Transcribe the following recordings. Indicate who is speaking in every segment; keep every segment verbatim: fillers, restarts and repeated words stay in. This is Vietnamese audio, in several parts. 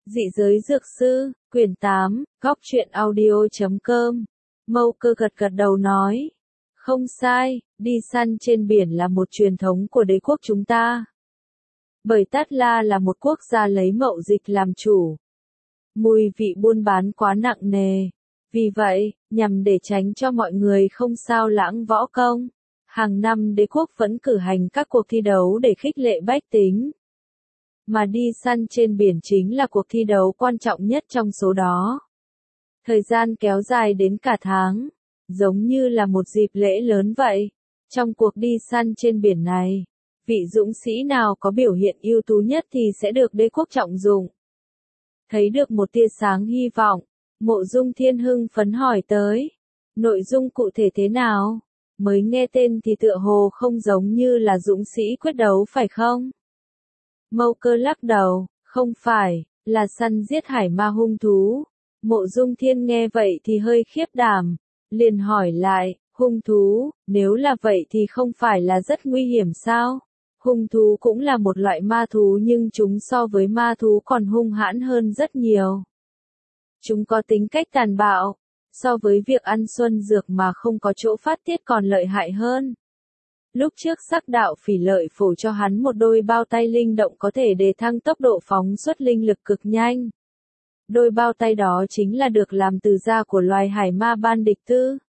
Speaker 1: Dị giới dược sư, quyển tám, góc truyện audio.com. Mâu Cơ gật gật đầu nói. Không sai, đi săn trên biển là một truyền thống của đế quốc chúng ta. Bởi Tát La là một quốc gia lấy mậu dịch làm chủ. Mùi vị buôn bán quá nặng nề. Vì vậy, nhằm để tránh cho mọi người không sao lãng võ công, hàng năm đế quốc vẫn cử hành các cuộc thi đấu để khích lệ bách tính. Mà đi săn trên biển chính là cuộc thi đấu quan trọng nhất trong số đó. Thời gian kéo dài đến cả tháng, giống như là một dịp lễ lớn vậy. Trong cuộc đi săn trên biển này, vị dũng sĩ nào có biểu hiện ưu tú nhất thì sẽ được đế quốc trọng dụng. Thấy được một tia sáng hy vọng, Mộ Dung Thiên hưng phấn hỏi tới. Nội dung cụ thể thế nào? Mới nghe tên thì tựa hồ không giống như là dũng sĩ quyết đấu phải không? Mâu Cơ lắc đầu, không phải, là săn giết hải ma hung thú. Mộ Dung Thiên nghe vậy thì hơi khiếp đảm, liền hỏi lại, hung thú, nếu là vậy thì không phải là rất nguy hiểm sao? Hung thú cũng là một loại ma thú nhưng chúng so với ma thú còn hung hãn hơn rất nhiều. Chúng có tính cách tàn bạo, so với việc ăn xuân dược mà không có chỗ phát tiết còn lợi hại hơn. Lúc trước Sắc Đạo Phỉ lợi phổ cho hắn một đôi bao tay linh động có thể đề thăng tốc độ phóng xuất linh lực cực nhanh. Đôi bao tay đó chính là được làm từ da của loài hải ma ban địch tư.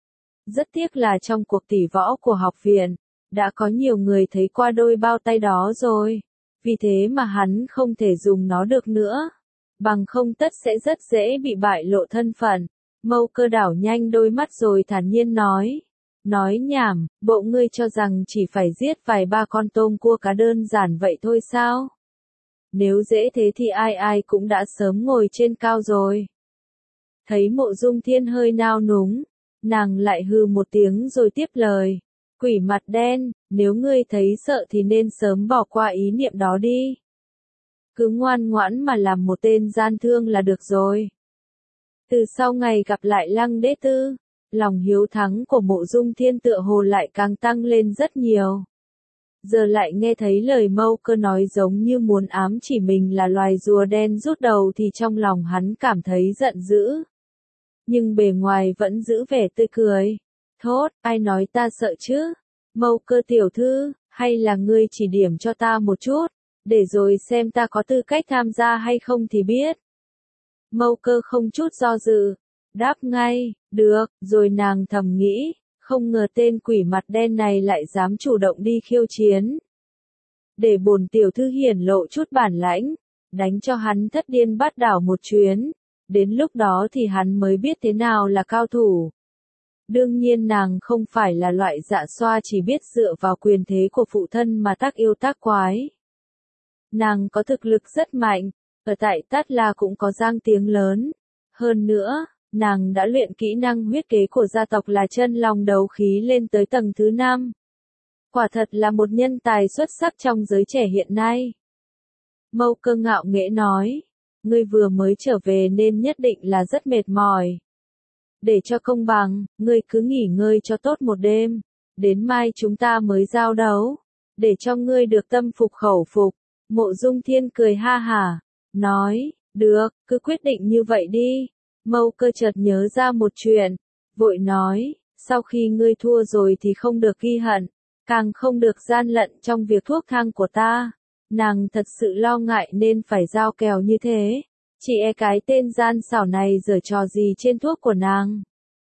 Speaker 1: Rất tiếc là trong cuộc tỷ võ của học viện, đã có nhiều người thấy qua đôi bao tay đó rồi. Vì thế mà hắn không thể dùng nó được nữa. Bằng không tất sẽ rất dễ bị bại lộ thân phận. Mâu Cơ đảo nhanh đôi mắt rồi thản nhiên nói. Nói nhảm, bộ ngươi cho rằng chỉ phải giết vài ba con tôm cua cá đơn giản vậy thôi sao? Nếu dễ thế thì ai ai cũng đã sớm ngồi trên cao rồi. Thấy Mộ Dung Thiên hơi nao núng, nàng lại hừ một tiếng rồi tiếp lời. Quỷ mặt đen, nếu ngươi thấy sợ thì nên sớm bỏ qua ý niệm đó đi. Cứ ngoan ngoãn mà làm một tên gian thương là được rồi. Từ sau ngày gặp lại Lăng Đế Tư, lòng hiếu thắng của Mộ Dung Thiên tựa hồ lại càng tăng lên rất nhiều. Giờ lại nghe thấy lời Mâu Cơ nói giống như muốn ám chỉ mình là loài rùa đen rút đầu thì trong lòng hắn cảm thấy giận dữ. Nhưng bề ngoài vẫn giữ vẻ tươi cười. Thốt, ai nói ta sợ chứ? Mâu Cơ tiểu thư, hay là ngươi chỉ điểm cho ta một chút, để rồi xem ta có tư cách tham gia hay không thì biết. Mâu Cơ không chút do dự, đáp ngay, được, rồi nàng thầm nghĩ, không ngờ tên quỷ mặt đen này lại dám chủ động đi khiêu chiến. Để bổn tiểu thư hiển lộ chút bản lãnh, đánh cho hắn thất điên bát đảo một chuyến, đến lúc đó thì hắn mới biết thế nào là cao thủ. Đương nhiên nàng không phải là loại dạ xoa chỉ biết dựa vào quyền thế của phụ thân mà tác yêu tác quái. Nàng có thực lực rất mạnh, ở tại Tát La cũng có danh tiếng lớn. Hơn nữa, nàng đã luyện kỹ năng huyết kế của gia tộc là chân long đấu khí lên tới tầng thứ năm. Quả thật là một nhân tài xuất sắc trong giới trẻ hiện nay. Mâu Cơ ngạo nghễ nói, ngươi vừa mới trở về nên nhất định là rất mệt mỏi. Để cho công bằng, ngươi cứ nghỉ ngơi cho tốt một đêm, đến mai chúng ta mới giao đấu, để cho ngươi được tâm phục khẩu phục. Mộ Dung Thiên cười ha hả, nói, được, cứ quyết định như vậy đi. Mâu Cơ chợt nhớ ra một chuyện, vội nói, sau khi ngươi thua rồi thì không được ghi hận, càng không được gian lận trong việc thuốc thang của ta. Nàng thật sự lo ngại nên phải giao kèo như thế, chỉ e cái tên gian xảo này giở trò gì trên thuốc của nàng.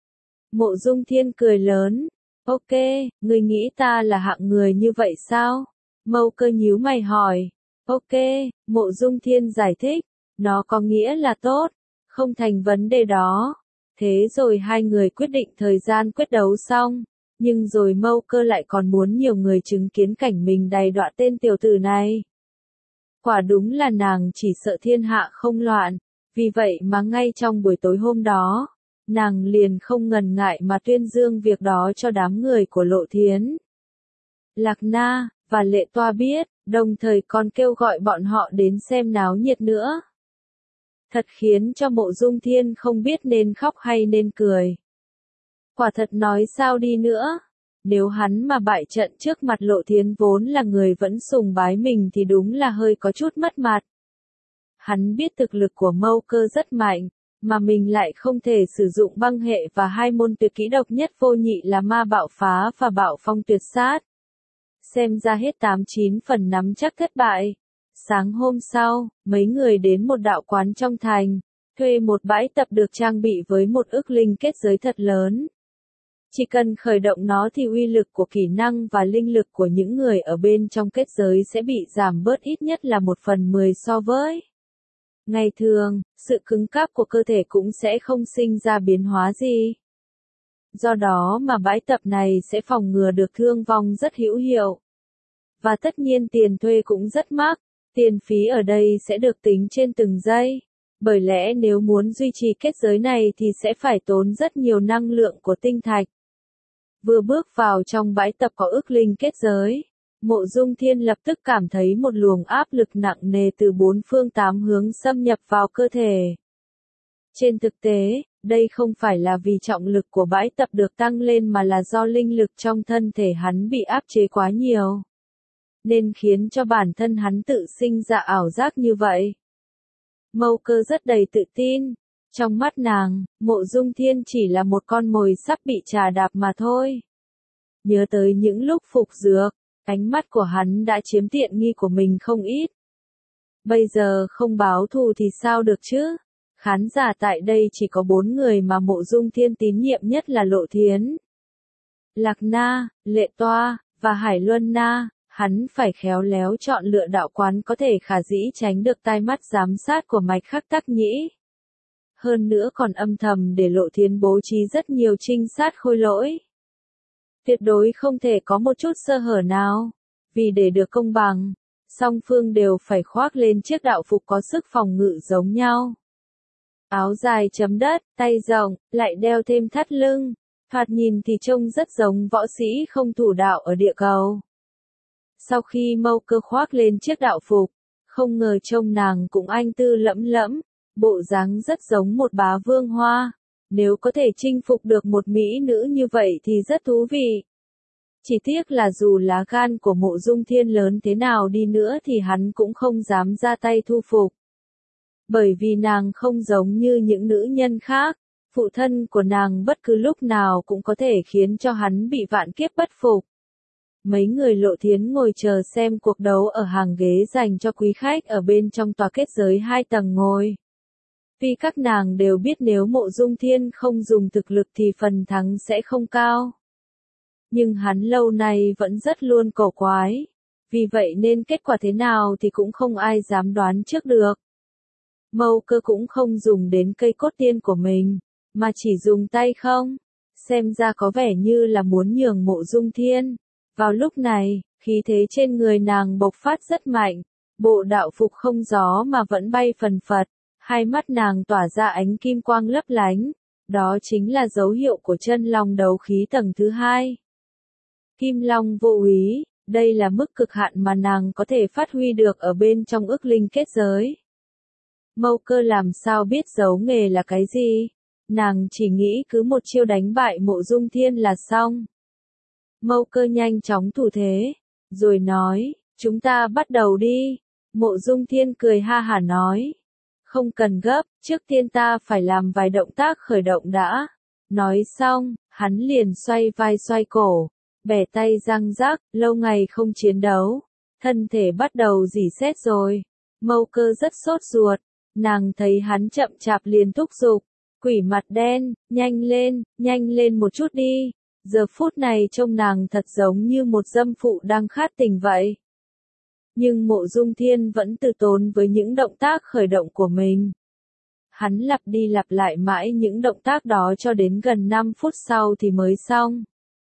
Speaker 1: Mộ Dung Thiên cười lớn, ok, ngươi nghĩ ta là hạng người như vậy sao? Mâu Cơ nhíu mày hỏi, ok, Mộ Dung Thiên giải thích, nó có nghĩa là tốt. Không thành vấn đề đó. Thế rồi hai người quyết định thời gian quyết đấu xong. Nhưng rồi Mâu Cơ lại còn muốn nhiều người chứng kiến cảnh mình đầy đọa tên tiểu tử này. Quả đúng là nàng chỉ sợ thiên hạ không loạn. Vì vậy mà ngay trong buổi tối hôm đó, nàng liền không ngần ngại mà tuyên dương việc đó cho đám người của Lộ Thiến. Lạc Na và Lệ Toa biết, đồng thời còn kêu gọi bọn họ đến xem náo nhiệt nữa. Thật khiến cho Mộ Dung Thiên không biết nên khóc hay nên cười. Quả thật nói sao đi nữa, nếu hắn mà bại trận trước mặt Lộ Thiến vốn là người vẫn sùng bái mình thì đúng là hơi có chút mất mặt. Hắn biết thực lực của Mâu Cơ rất mạnh, mà mình lại không thể sử dụng băng hệ và hai môn tuyệt kỹ độc nhất vô nhị là ma bạo phá và bạo phong tuyệt sát. Xem ra hết tám chín phần nắm chắc thất bại. Sáng hôm sau, mấy người đến một đạo quán trong thành, thuê một bãi tập được trang bị với một ức linh kết giới thật lớn. Chỉ cần khởi động nó thì uy lực của kỹ năng và linh lực của những người ở bên trong kết giới sẽ bị giảm bớt ít nhất là một phần mười so với ngày thường, sự cứng cáp của cơ thể cũng sẽ không sinh ra biến hóa gì. Do đó mà bãi tập này sẽ phòng ngừa được thương vong rất hữu hiệu. Và tất nhiên tiền thuê cũng rất mắc, tiền phí ở đây sẽ được tính trên từng giây. Bởi lẽ nếu muốn duy trì kết giới này thì sẽ phải tốn rất nhiều năng lượng của tinh thạch. Vừa bước vào trong bãi tập có ức linh kết giới, Mộ Dung Thiên lập tức cảm thấy một luồng áp lực nặng nề từ bốn phương tám hướng xâm nhập vào cơ thể. Trên thực tế, đây không phải là vì trọng lực của bãi tập được tăng lên mà là do linh lực trong thân thể hắn bị áp chế quá nhiều, nên khiến cho bản thân hắn tự sinh ra ảo giác như vậy. Mâu Cơ rất đầy tự tin. Trong mắt nàng, Mộ Dung Thiên chỉ là một con mồi sắp bị trà đạp mà thôi. Nhớ tới những lúc phục dược, ánh mắt của hắn đã chiếm tiện nghi của mình không ít. Bây giờ không báo thù thì sao được chứ? Khán giả tại đây chỉ có bốn người mà Mộ Dung Thiên tín nhiệm nhất là Lộ Thiến, Lạc Na, Lệ Toa, và Hải Luân Na. Hắn phải khéo léo chọn lựa đạo quán có thể khả dĩ tránh được tai mắt giám sát của Mạch Khắc Tắc Nhĩ. Hơn nữa còn âm thầm để Lộ Thiến bố trí rất nhiều trinh sát khôi lỗi. Tuyệt đối không thể có một chút sơ hở nào. Vì để được công bằng, song phương đều phải khoác lên chiếc đạo phục có sức phòng ngự giống nhau. Áo dài chấm đất, tay rộng, lại đeo thêm thắt lưng. Thoạt nhìn thì trông rất giống võ sĩ không thủ đạo ở địa cầu. Sau khi Mâu Cơ khoác lên chiếc đạo phục, không ngờ trông nàng cũng anh tư lẫm lẫm, bộ dáng rất giống một bá vương hoa. Nếu có thể chinh phục được một mỹ nữ như vậy thì rất thú vị. Chỉ tiếc là dù lá gan của Mộ Dung Thiên lớn thế nào đi nữa thì hắn cũng không dám ra tay thu phục. Bởi vì nàng không giống như những nữ nhân khác, phụ thân của nàng bất cứ lúc nào cũng có thể khiến cho hắn bị vạn kiếp bất phục. Mấy người Lộ Thiến ngồi chờ xem cuộc đấu ở hàng ghế dành cho quý khách ở bên trong tòa kết giới hai tầng ngồi. Vì các nàng đều biết nếu Mộ Dung Thiên không dùng thực lực thì phần thắng sẽ không cao. Nhưng hắn lâu nay vẫn rất luôn cổ quái. Vì vậy nên kết quả thế nào thì cũng không ai dám đoán trước được. Mâu Cơ cũng không dùng đến cây cốt tiên của mình, mà chỉ dùng tay không. Xem ra có vẻ như là muốn nhường Mộ Dung Thiên. Vào lúc này, khí thế trên người nàng bộc phát rất mạnh. Bộ đạo phục không gió mà vẫn bay phần phật. Hai mắt nàng tỏa ra ánh kim quang lấp lánh. Đó chính là dấu hiệu của chân long đấu khí tầng thứ hai. Kim long vô úy, đây là mức cực hạn mà nàng có thể phát huy được ở bên trong ức linh kết giới. Mâu Cơ làm sao biết giấu nghề là cái gì? Nàng chỉ nghĩ cứ một chiêu đánh bại Mộ Dung Thiên là xong. Mâu Cơ nhanh chóng thủ thế, rồi nói, chúng ta bắt đầu đi. Mộ Dung Thiên cười ha hả nói, không cần gấp, trước tiên ta phải làm vài động tác khởi động đã. Nói xong, hắn liền xoay vai xoay cổ, bẻ tay răng rắc, lâu ngày không chiến đấu, thân thể bắt đầu rỉ sét rồi. Mâu Cơ rất sốt ruột, nàng thấy hắn chậm chạp liền thúc giục, quỷ mặt đen, nhanh lên, nhanh lên một chút đi. Giờ phút này trông nàng thật giống như một dâm phụ đang khát tình vậy. Nhưng Mộ Dung Thiên vẫn từ tốn với những động tác khởi động của mình. Hắn lặp đi lặp lại mãi những động tác đó cho đến gần năm phút sau thì mới xong.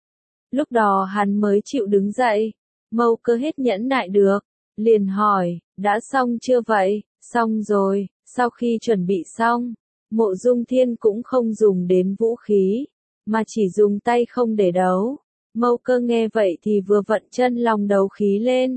Speaker 1: Lúc đó hắn mới chịu đứng dậy. Mâu Cơ hết nhẫn nại được, liền hỏi, đã xong chưa vậy? Xong rồi. Sau khi chuẩn bị xong, Mộ Dung Thiên cũng không dùng đến vũ khí, mà chỉ dùng tay không để đấu. Mâu Cơ nghe vậy thì vừa vận chân long đấu khí lên.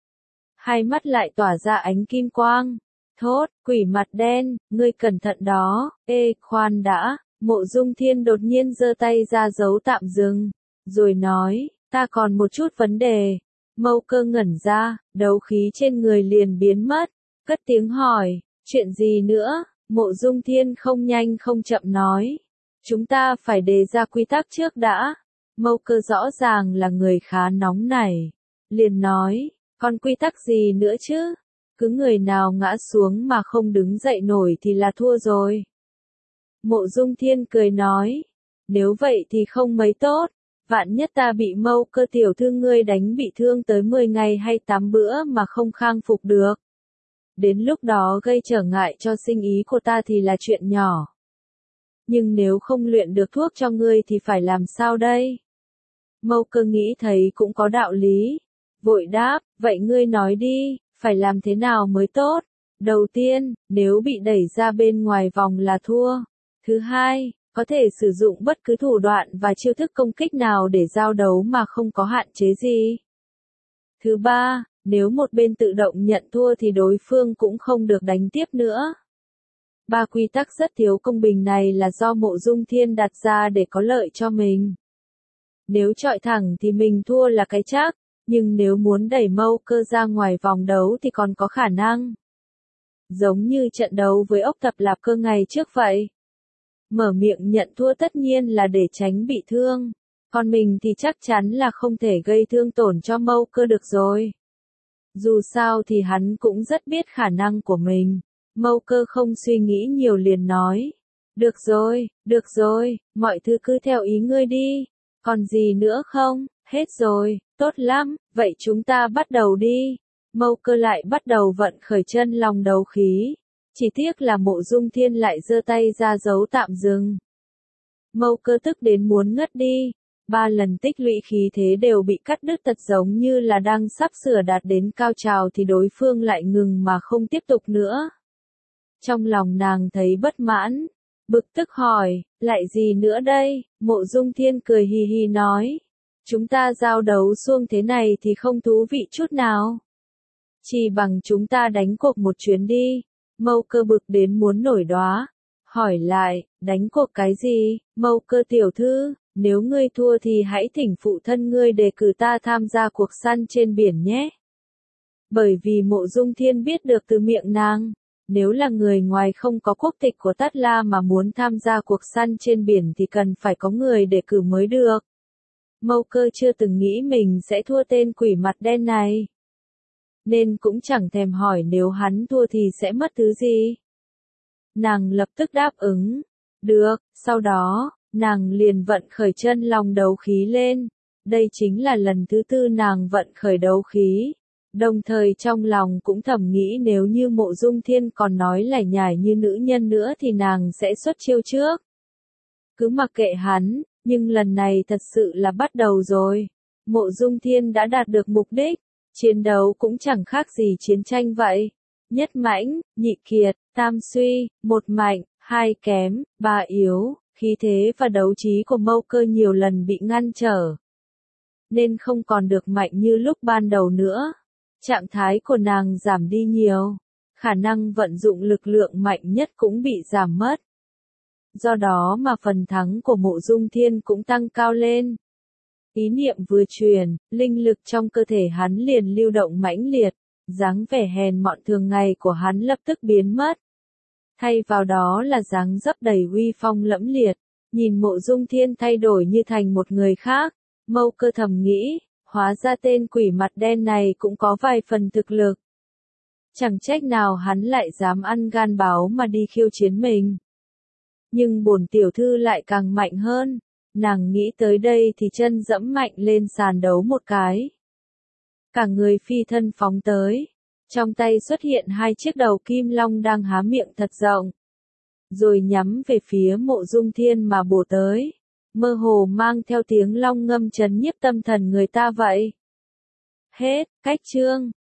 Speaker 1: Hai mắt lại tỏa ra ánh kim quang. Thốt, quỷ mặt đen, ngươi cẩn thận đó. Ê, khoan đã. Mộ Dung Thiên đột nhiên giơ tay ra dấu tạm dừng, rồi nói, ta còn một chút vấn đề. Mâu Cơ ngẩn ra, đấu khí trên người liền biến mất, cất tiếng hỏi, Chuyện gì nữa? Mộ Dung Thiên không nhanh không chậm nói. Chúng ta phải đề ra quy tắc trước đã. Mâu Cơ rõ ràng là người khá nóng nảy. Liền nói, còn quy tắc gì nữa chứ? Cứ người nào ngã xuống mà không đứng dậy nổi thì là thua rồi. Mộ Dung Thiên cười nói, nếu vậy thì không mấy tốt. Vạn nhất ta bị Mâu Cơ tiểu thư ngươi đánh bị thương tới mười ngày hay tám bữa mà không khang phục được. Đến lúc đó gây trở ngại cho sinh ý của ta thì là chuyện nhỏ. Nhưng nếu không luyện được thuốc cho ngươi thì phải làm sao đây? Mâu Cơ nghĩ thấy cũng có đạo lý. Vội đáp, vậy ngươi nói đi, phải làm thế nào mới tốt? Đầu tiên, nếu bị đẩy ra bên ngoài vòng là thua. Thứ hai, có thể sử dụng bất cứ thủ đoạn và chiêu thức công kích nào để giao đấu mà không có hạn chế gì. Thứ ba, nếu một bên tự động nhận thua thì đối phương cũng không được đánh tiếp nữa. Ba quy tắc rất thiếu công bình này là do Mộ Dung Thiên đặt ra để có lợi cho mình. Nếu chọi thẳng thì mình thua là cái chắc, nhưng nếu muốn đẩy Mâu Cơ ra ngoài vòng đấu thì còn có khả năng. Giống như trận đấu với ốc Thập Lạp Cơ ngày trước vậy. Mở miệng nhận thua tất nhiên là để tránh bị thương, còn mình thì chắc chắn là không thể gây thương tổn cho Mâu Cơ được rồi. Dù sao thì hắn cũng rất biết khả năng của mình. Mâu Cơ không suy nghĩ nhiều liền nói. Được rồi, được rồi, mọi thứ cứ theo ý ngươi đi. Còn gì nữa không? Hết rồi, tốt lắm, vậy chúng ta bắt đầu đi. Mâu Cơ lại bắt đầu vận khởi chân long đấu khí. Chỉ tiếc là Mộ Dung Thiên lại giơ tay ra dấu tạm dừng. Mâu Cơ tức đến muốn ngất đi. Ba lần tích lũy khí thế đều bị cắt đứt tật giống như là đang sắp sửa đạt đến cao trào thì đối phương lại ngừng mà không tiếp tục nữa. Trong lòng nàng thấy bất mãn, bực tức hỏi, lại gì nữa đây? Mộ Dung Thiên cười hì hì nói, chúng ta giao đấu xuông thế này thì không thú vị chút nào. Chỉ bằng chúng ta đánh cuộc một chuyến đi. Mâu Cơ bực đến muốn nổi đoá, hỏi lại, đánh cuộc cái gì? Mâu Cơ tiểu thư, nếu ngươi thua thì hãy thỉnh phụ thân ngươi đề cử ta tham gia cuộc săn trên biển nhé. Bởi vì Mộ Dung Thiên biết được từ miệng nàng, nếu là người ngoài không có quốc tịch của Tát La mà muốn tham gia cuộc săn trên biển thì cần phải có người đề cử mới được. Mâu Cơ chưa từng nghĩ mình sẽ thua tên quỷ mặt đen này, nên cũng chẳng thèm hỏi nếu hắn thua thì sẽ mất thứ gì. Nàng lập tức đáp ứng. Được, sau đó, nàng liền vận khởi chân long đấu khí lên. Đây chính là lần thứ tư nàng vận khởi đấu khí. Đồng thời trong lòng cũng thầm nghĩ nếu như Mộ Dung Thiên còn nói lải nhải như nữ nhân nữa thì nàng sẽ xuất chiêu trước. Cứ mặc kệ hắn, nhưng lần này thật sự là bắt đầu rồi. Mộ Dung Thiên đã đạt được mục đích. Chiến đấu cũng chẳng khác gì chiến tranh vậy. Nhất mãnh, nhị kiệt, tam suy, một mạnh, hai kém, ba yếu, khí thế và đấu trí của Mâu Cơ nhiều lần bị ngăn trở. Nên không còn được mạnh như lúc ban đầu nữa. Trạng thái của nàng giảm đi nhiều. Khả năng vận dụng lực lượng mạnh nhất cũng bị giảm mất. Do đó mà phần thắng của Mộ Dung Thiên cũng tăng cao lên. Ý niệm vừa truyền, linh lực trong cơ thể hắn liền lưu động mãnh liệt, dáng vẻ hèn mọn thường ngày của hắn lập tức biến mất. Thay vào đó là dáng dấp đầy uy phong lẫm liệt, nhìn Mộ Dung Thiên thay đổi như thành một người khác, Mâu Cơ thầm nghĩ, hóa ra tên quỷ mặt đen này cũng có vài phần thực lực. Chẳng trách nào hắn lại dám ăn gan báo mà đi khiêu chiến mình. Nhưng bổn tiểu thư lại càng mạnh hơn. Nàng nghĩ tới đây thì chân dẫm mạnh lên sàn đấu một cái. Cả người phi thân phóng tới. Trong tay xuất hiện hai chiếc đầu kim long đang há miệng thật rộng. Rồi nhắm về phía Mộ Dung Thiên mà bổ tới. Mơ hồ mang theo tiếng long ngâm chấn nhiếp tâm thần người ta vậy. Hết, cách chương.